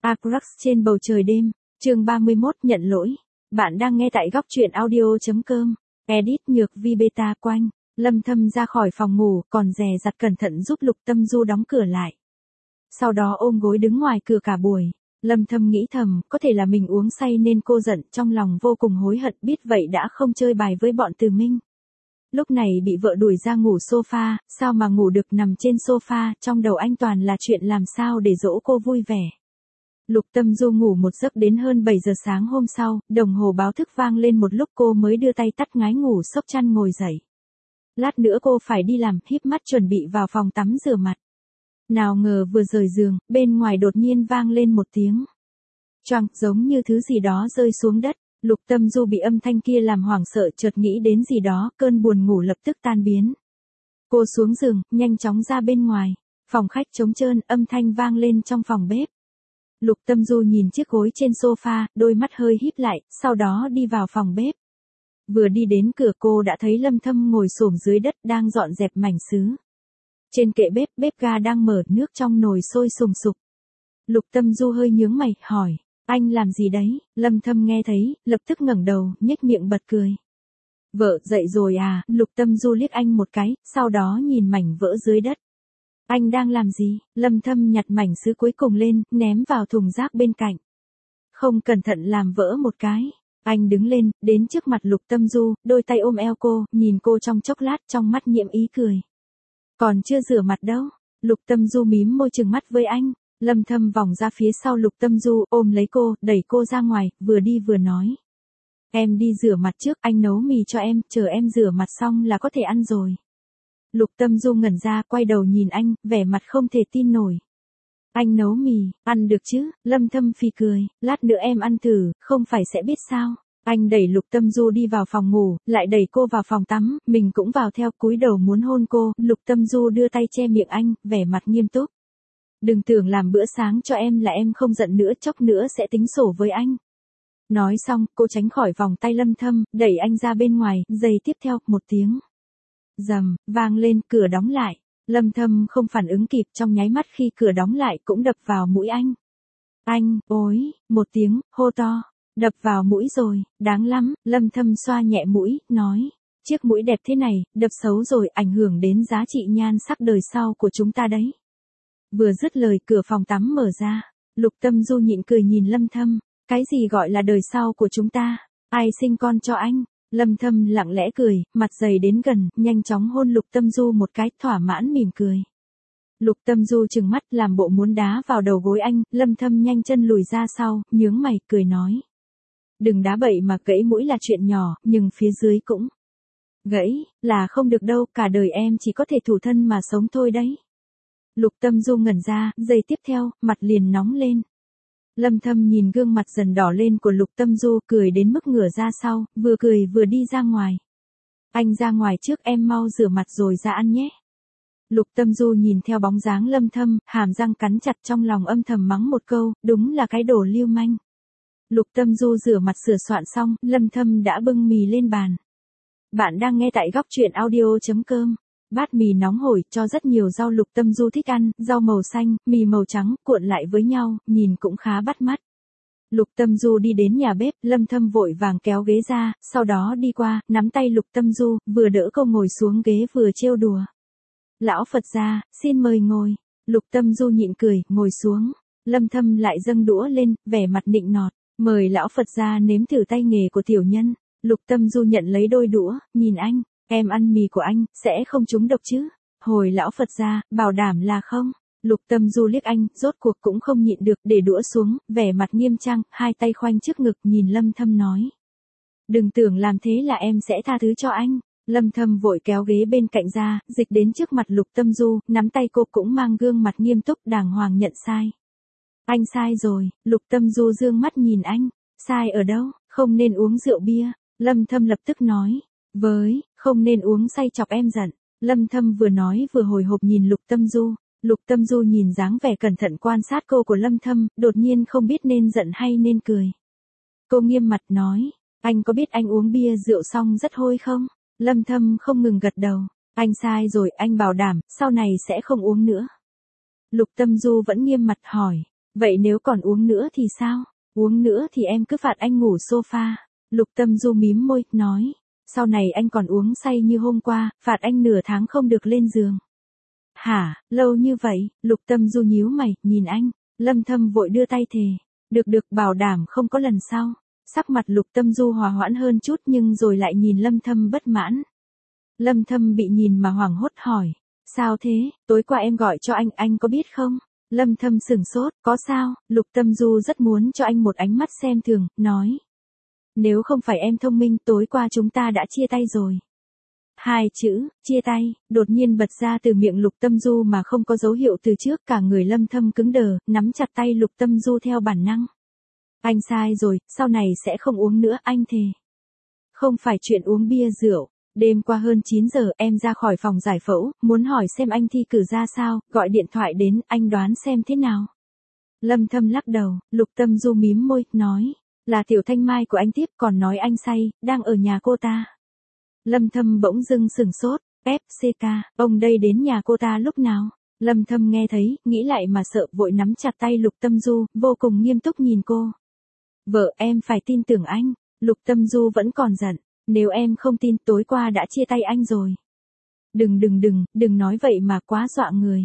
Agrax trên bầu trời đêm, chương 31 nhận lỗi. Bạn đang nghe tại góc truyện audio.com. Edit Nhược Vi Beta Quanh. Lâm Thâm ra khỏi phòng ngủ, còn dè dặt cẩn thận giúp Lục Tâm Du đóng cửa lại. Sau đó ôm gối đứng ngoài cửa cả buổi. Lâm Thâm nghĩ thầm, có thể là mình uống say nên cô giận, trong lòng vô cùng hối hận, biết vậy đã không chơi bài với bọn Từ Minh. Lúc này bị vợ đuổi ra ngủ sofa, sao mà ngủ được, nằm trên sofa, trong đầu anh toàn là chuyện làm sao để dỗ cô vui vẻ. Lục Tâm Du ngủ một giấc đến hơn 7 giờ sáng hôm sau, đồng hồ báo thức vang lên một lúc cô mới đưa tay tắt ngái ngủ xốc chăn ngồi dậy. Lát nữa cô phải đi làm, híp mắt chuẩn bị vào phòng tắm rửa mặt. Nào ngờ vừa rời giường, bên ngoài đột nhiên vang lên một tiếng choang, giống như thứ gì đó rơi xuống đất. Lục Tâm Du bị âm thanh kia làm hoảng sợ, chợt nghĩ đến gì đó, cơn buồn ngủ lập tức tan biến. Cô xuống giường, nhanh chóng ra bên ngoài. Phòng khách trống trơn, âm thanh vang lên trong phòng bếp. Lục Tâm Du nhìn chiếc gối trên sofa, đôi mắt hơi híp lại, sau đó đi vào phòng bếp. Vừa đi đến cửa cô đã thấy Lâm Thâm ngồi xổm dưới đất đang dọn dẹp mảnh sứ. Trên kệ bếp, bếp ga đang mở, nước trong nồi sôi sùng sục. Lục Tâm Du hơi nhướng mày, hỏi, anh làm gì đấy? Lâm Thâm nghe thấy, lập tức ngẩng đầu, nhếch miệng bật cười. Vợ, dậy rồi à? Lục Tâm Du liếc anh một cái, sau đó nhìn mảnh vỡ dưới đất. Anh đang làm gì? Lâm Thâm nhặt mảnh sứ cuối cùng lên, ném vào thùng rác bên cạnh. Không cẩn thận làm vỡ một cái. Anh đứng lên, đến trước mặt Lục Tâm Du, đôi tay ôm eo cô, nhìn cô trong chốc lát, trong mắt nhiễm ý cười. Còn chưa rửa mặt đâu. Lục Tâm Du mím môi trừng mắt với anh. Lâm Thâm vòng ra phía sau Lục Tâm Du, ôm lấy cô, đẩy cô ra ngoài, vừa đi vừa nói. Em đi rửa mặt trước, anh nấu mì cho em, chờ em rửa mặt xong là có thể ăn rồi. Lục Tâm Du ngẩn ra, quay đầu nhìn anh, vẻ mặt không thể tin nổi. Anh nấu mì, ăn được chứ? Lâm Thâm phì cười, lát nữa em ăn thử, không phải sẽ biết sao. Anh đẩy Lục Tâm Du đi vào phòng ngủ, lại đẩy cô vào phòng tắm, mình cũng vào theo, cúi đầu muốn hôn cô. Lục Tâm Du đưa tay che miệng anh, vẻ mặt nghiêm túc. Đừng tưởng làm bữa sáng cho em là em không giận nữa, chốc nữa sẽ tính sổ với anh. Nói xong, cô tránh khỏi vòng tay Lâm Thâm, đẩy anh ra bên ngoài, giây tiếp theo, một tiếng rầm vang lên, cửa đóng lại. Lâm Thâm không phản ứng kịp, trong nháy mắt khi cửa đóng lại cũng đập vào mũi anh. Anh, ối, một tiếng hô to, đập vào mũi rồi, đáng lắm. Lâm Thâm xoa nhẹ mũi, nói, chiếc mũi đẹp thế này, đập xấu rồi, ảnh hưởng đến giá trị nhan sắc đời sau của chúng ta đấy. Vừa dứt lời, cửa phòng tắm mở ra. Lục Tâm Du nhịn cười nhìn Lâm Thâm, cái gì gọi là đời sau của chúng ta? Ai sinh con cho anh? Lâm Thâm lặng lẽ cười, mặt dày đến gần, nhanh chóng hôn Lục Tâm Du một cái, thỏa mãn mỉm cười. Lục Tâm Du trừng mắt làm bộ muốn đá vào đầu gối anh. Lâm Thâm nhanh chân lùi ra sau, nhướng mày, cười nói. Đừng đá bậy mà, gãy mũi là chuyện nhỏ, nhưng phía dưới cũng gãy, là không được đâu, cả đời em chỉ có thể thủ thân mà sống thôi đấy. Lục Tâm Du ngẩn ra, giây tiếp theo, mặt liền nóng lên. Lâm Thâm nhìn gương mặt dần đỏ lên của Lục Tâm Du, cười đến mức ngửa ra sau, vừa cười vừa đi ra ngoài. Anh ra ngoài trước, em mau rửa mặt rồi ra ăn nhé. Lục Tâm Du nhìn theo bóng dáng Lâm Thâm, hàm răng cắn chặt, trong lòng âm thầm mắng một câu, đúng là cái đồ lưu manh. Lục Tâm Du rửa mặt sửa soạn xong, Lâm Thâm đã bưng mì lên bàn. Bạn đang nghe tại góc truyện audio.com. Bát mì nóng hổi, cho rất nhiều rau. Lục Tâm Du thích ăn, rau màu xanh, mì màu trắng, cuộn lại với nhau, nhìn cũng khá bắt mắt. Lục Tâm Du đi đến nhà bếp, Lâm Thâm vội vàng kéo ghế ra, sau đó đi qua, nắm tay Lục Tâm Du, vừa đỡ cô ngồi xuống ghế vừa trêu đùa. Lão Phật gia, xin mời ngồi. Lục Tâm Du nhịn cười, ngồi xuống. Lâm Thâm lại dâng đũa lên, vẻ mặt nịnh nọt, mời lão Phật gia nếm thử tay nghề của tiểu nhân. Lục Tâm Du nhận lấy đôi đũa, nhìn anh. Em ăn mì của anh, sẽ không trúng độc chứ? Hồi lão Phật gia, bảo đảm là không. Lục Tâm Du liếc anh, rốt cuộc cũng không nhịn được, để đũa xuống, vẻ mặt nghiêm trang, hai tay khoanh trước ngực, nhìn Lâm Thâm nói. Đừng tưởng làm thế là em sẽ tha thứ cho anh. Lâm Thâm vội kéo ghế bên cạnh ra, dịch đến trước mặt Lục Tâm Du, nắm tay cô, cũng mang gương mặt nghiêm túc, đàng hoàng nhận sai. Anh sai rồi. Lục Tâm Du dương mắt nhìn anh. Sai ở đâu? Không nên uống rượu bia. Lâm Thâm lập tức nói. Không nên uống say chọc em giận. Lâm Thâm vừa nói vừa hồi hộp nhìn Lục Tâm Du. Lục Tâm Du nhìn dáng vẻ cẩn thận quan sát cô của Lâm Thâm, đột nhiên không biết nên giận hay nên cười. Cô nghiêm mặt nói, anh có biết anh uống bia rượu xong rất hôi không? Lâm Thâm không ngừng gật đầu. Anh sai rồi, anh bảo đảm, sau này sẽ không uống nữa. Lục Tâm Du vẫn nghiêm mặt hỏi, Vậy nếu còn uống nữa thì sao? Uống nữa thì em cứ phạt anh ngủ sofa. Lục Tâm Du mím môi, nói. Sau này anh còn uống say như hôm qua, phạt anh nửa tháng không được lên giường. Hả, lâu như vậy? Lục Tâm Du nhíu mày, nhìn anh. Lâm Thâm vội đưa tay thề. Được bảo đảm không có lần sau. Sắc mặt Lục Tâm Du hòa hoãn hơn chút nhưng rồi lại nhìn Lâm Thâm bất mãn. Lâm Thâm bị nhìn mà hoảng hốt hỏi. Sao thế, tối qua em gọi cho anh có biết không? Lâm Thâm sửng sốt, có sao? Lục Tâm Du rất muốn cho anh một ánh mắt xem thường, nói. Nếu không phải em thông minh tối qua chúng ta đã chia tay rồi. Hai chữ, chia tay, đột nhiên bật ra từ miệng Lục Tâm Du mà không có dấu hiệu từ trước, cả người Lâm Thâm cứng đờ, nắm chặt tay Lục Tâm Du theo bản năng. Anh sai rồi, sau này sẽ không uống nữa, anh thề. Không phải chuyện uống bia rượu. Đêm qua hơn 9 giờ em ra khỏi phòng giải phẫu, muốn hỏi xem anh thi cử ra sao, gọi điện thoại đến, anh đoán xem thế nào. Lâm Thâm lắc đầu, Lục Tâm Du mím môi, nói. Là Tiểu Thanh Mai của anh tiếp, còn nói anh say, đang ở nhà cô ta. Lâm Thâm bỗng dưng sửng sốt, FCK, ông đây đến nhà cô ta lúc nào? Lâm Thâm nghe thấy, nghĩ lại mà sợ, vội nắm chặt tay Lục Tâm Du, vô cùng nghiêm túc nhìn cô. Vợ em phải tin tưởng anh. Lục Tâm Du vẫn còn giận. Nếu em không tin tối qua đã chia tay anh rồi. Đừng nói vậy mà quá dọa người.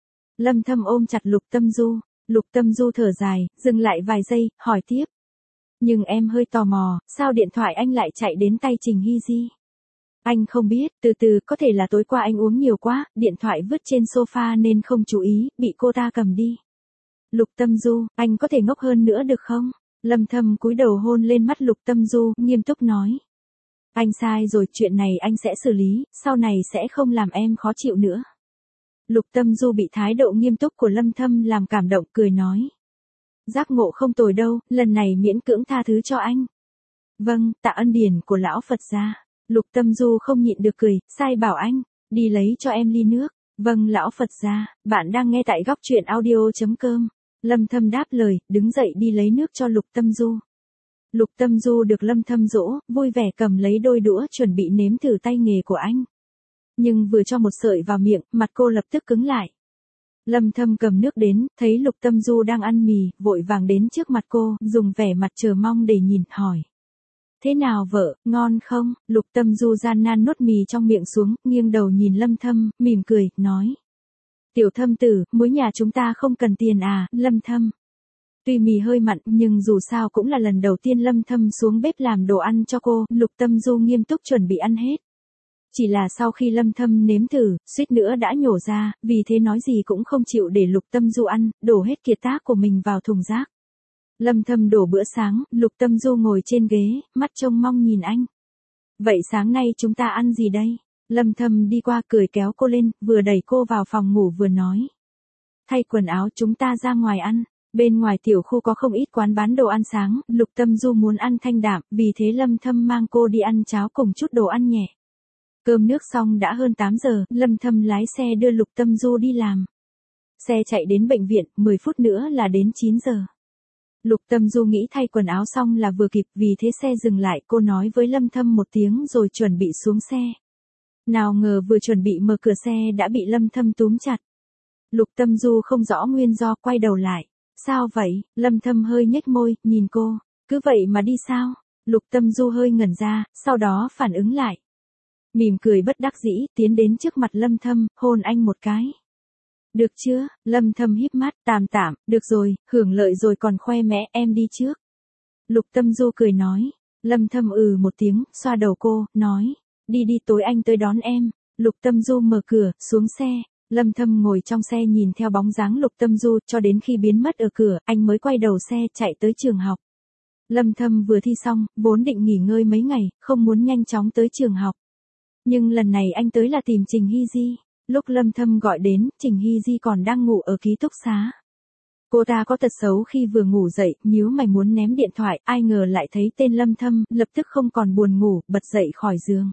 Lâm Thâm ôm chặt Lục Tâm Du. Lục Tâm Du thở dài, dừng lại vài giây, hỏi tiếp. Nhưng em hơi tò mò, sao điện thoại anh lại chạy đến tay Trình Hy Di? Anh không biết, từ từ, có thể là tối qua anh uống nhiều quá, điện thoại vứt trên sofa nên không chú ý, bị cô ta cầm đi. Lục Tâm Du, anh có thể ngốc hơn nữa được không? Lâm Thâm cúi đầu hôn lên mắt Lục Tâm Du, nghiêm túc nói. Anh sai rồi, chuyện này anh sẽ xử lý, sau này sẽ không làm em khó chịu nữa. Lục Tâm Du bị thái độ nghiêm túc của Lâm Thâm làm cảm động, cười nói. Giác ngộ không tồi đâu, lần này miễn cưỡng tha thứ cho anh. Vâng, tạ ân điển của lão Phật gia. Lục Tâm Du không nhịn được cười, sai bảo anh, đi lấy cho em ly nước. Vâng lão Phật gia, bạn đang nghe tại góc truyện audio.com. Lâm Thâm đáp lời, đứng dậy đi lấy nước cho Lục Tâm Du. Lục Tâm Du được Lâm Thâm dỗ, vui vẻ cầm lấy đôi đũa chuẩn bị nếm thử tay nghề của anh. Nhưng vừa cho một sợi vào miệng, mặt cô lập tức cứng lại. Lâm Thâm cầm nước đến, thấy Lục Tâm Du đang ăn mì, vội vàng đến trước mặt cô, dùng vẻ mặt chờ mong để nhìn, hỏi. Thế nào vợ, ngon không? Lục Tâm Du gian nan nuốt mì trong miệng xuống, nghiêng đầu nhìn Lâm Thâm, mỉm cười, nói. Tiểu Thâm tử, muối nhà chúng ta không cần tiền à, Lâm Thâm. Tuy mì hơi mặn, nhưng dù sao cũng là lần đầu tiên Lâm Thâm xuống bếp làm đồ ăn cho cô, Lục Tâm Du nghiêm túc chuẩn bị ăn hết. Chỉ là sau khi Lâm Thâm nếm thử, suýt nữa đã nhổ ra, vì thế nói gì cũng không chịu để Lục Tâm Du ăn, đổ hết kiệt tác của mình vào thùng rác. Lâm Thâm đổ bữa sáng, Lục Tâm Du ngồi trên ghế, mắt trông mong nhìn anh. Vậy sáng nay chúng ta ăn gì đây? Lâm Thâm đi qua cười kéo cô lên, vừa đẩy cô vào phòng ngủ vừa nói. Thay quần áo chúng ta ra ngoài ăn. Bên ngoài tiểu khu có không ít quán bán đồ ăn sáng, Lục Tâm Du muốn ăn thanh đạm, vì thế Lâm Thâm mang cô đi ăn cháo cùng chút đồ ăn nhẹ. Cơm nước xong đã hơn 8 giờ, Lâm Thâm lái xe đưa Lục Tâm Du đi làm. Xe chạy đến bệnh viện, 10 phút nữa là đến 9 giờ. Lục Tâm Du nghĩ thay quần áo xong là vừa kịp, vì thế xe dừng lại, cô nói với Lâm Thâm một tiếng rồi chuẩn bị xuống xe. Nào ngờ vừa chuẩn bị mở cửa xe đã bị Lâm Thâm túm chặt. Lục Tâm Du không rõ nguyên do, quay đầu lại. Sao vậy? Lâm Thâm hơi nhếch môi, nhìn cô. Cứ vậy mà đi sao? Lục Tâm Du hơi ngẩn ra, sau đó phản ứng lại. Mỉm cười bất đắc dĩ, tiến đến trước mặt Lâm Thâm, hôn anh một cái. Được chưa? Lâm Thâm híp mắt, tạm, được rồi, hưởng lợi rồi còn khoe mẽ, em đi trước. Lục Tâm Du cười nói. Lâm Thâm một tiếng, xoa đầu cô, nói. Đi tối anh tới đón em. Lục Tâm Du mở cửa, xuống xe. Lâm Thâm ngồi trong xe nhìn theo bóng dáng Lục Tâm Du cho đến khi biến mất ở cửa, anh mới quay đầu xe chạy tới trường học. Lâm Thâm vừa thi xong, vốn định nghỉ ngơi mấy ngày, không muốn nhanh chóng tới trường học. Nhưng lần này anh tới là tìm Trình Hy Di. Lúc Lâm Thâm gọi đến, Trình Hy Di còn đang ngủ ở ký túc xá. Cô ta có tật xấu khi vừa ngủ dậy, nhíu mày muốn ném điện thoại, ai ngờ lại thấy tên Lâm Thâm, lập tức không còn buồn ngủ, bật dậy khỏi giường.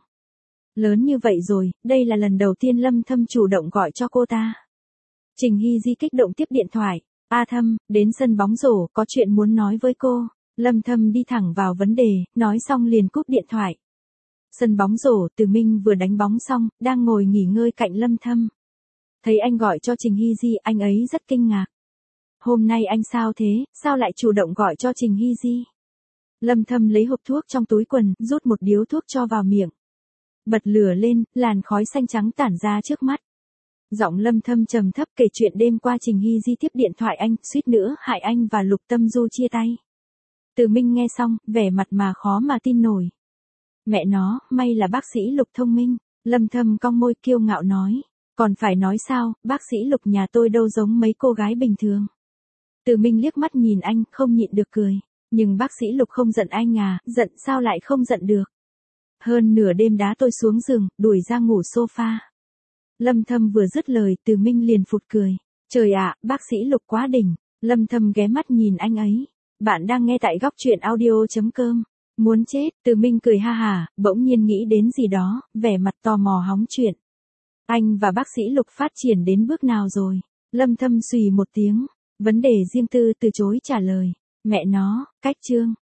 Lớn như vậy rồi, đây là lần đầu tiên Lâm Thâm chủ động gọi cho cô ta. Trình Hy Di kích động tiếp điện thoại. A Thâm, đến sân bóng rổ, có chuyện muốn nói với cô. Lâm Thâm đi thẳng vào vấn đề, nói xong liền cúp điện thoại. Sân bóng rổ, Từ Minh vừa đánh bóng xong, đang ngồi nghỉ ngơi cạnh Lâm Thâm. Thấy anh gọi cho Trình Hy Di, anh ấy rất kinh ngạc. Hôm nay anh sao thế, sao lại chủ động gọi cho Trình Hy Di? Lâm Thâm lấy hộp thuốc trong túi quần, rút một điếu thuốc cho vào miệng. Bật lửa lên, làn khói xanh trắng tản ra trước mắt. Giọng Lâm Thâm trầm thấp kể chuyện đêm qua Trình Hy Di tiếp điện thoại anh, suýt nữa hại anh và Lục Tâm Du chia tay. Từ Minh nghe xong, vẻ mặt mà khó mà tin nổi. Mẹ nó, may là bác sĩ Lục thông minh. Lâm Thâm cong môi kiêu ngạo nói. Còn phải nói sao, bác sĩ Lục nhà tôi đâu giống mấy cô gái bình thường. Từ Minh liếc mắt nhìn anh, không nhịn được cười. Nhưng bác sĩ Lục không giận anh à, giận sao lại không giận được. Hơn nửa đêm đá tôi xuống giường, đuổi ra ngủ sofa. Lâm Thâm vừa dứt lời, Từ Minh liền phụt cười. Trời ạ, bác sĩ Lục quá đỉnh. Lâm Thâm ghé mắt nhìn anh ấy. Bạn đang nghe tại góc truyện audio.com. Muốn chết, Từ Minh cười ha hà, bỗng nhiên nghĩ đến gì đó, vẻ mặt tò mò hóng chuyện. Anh và bác sĩ Lục phát triển đến bước nào rồi? Lâm Thâm xùy một tiếng. Vấn đề riêng tư từ chối trả lời. Mẹ nó, cách chương.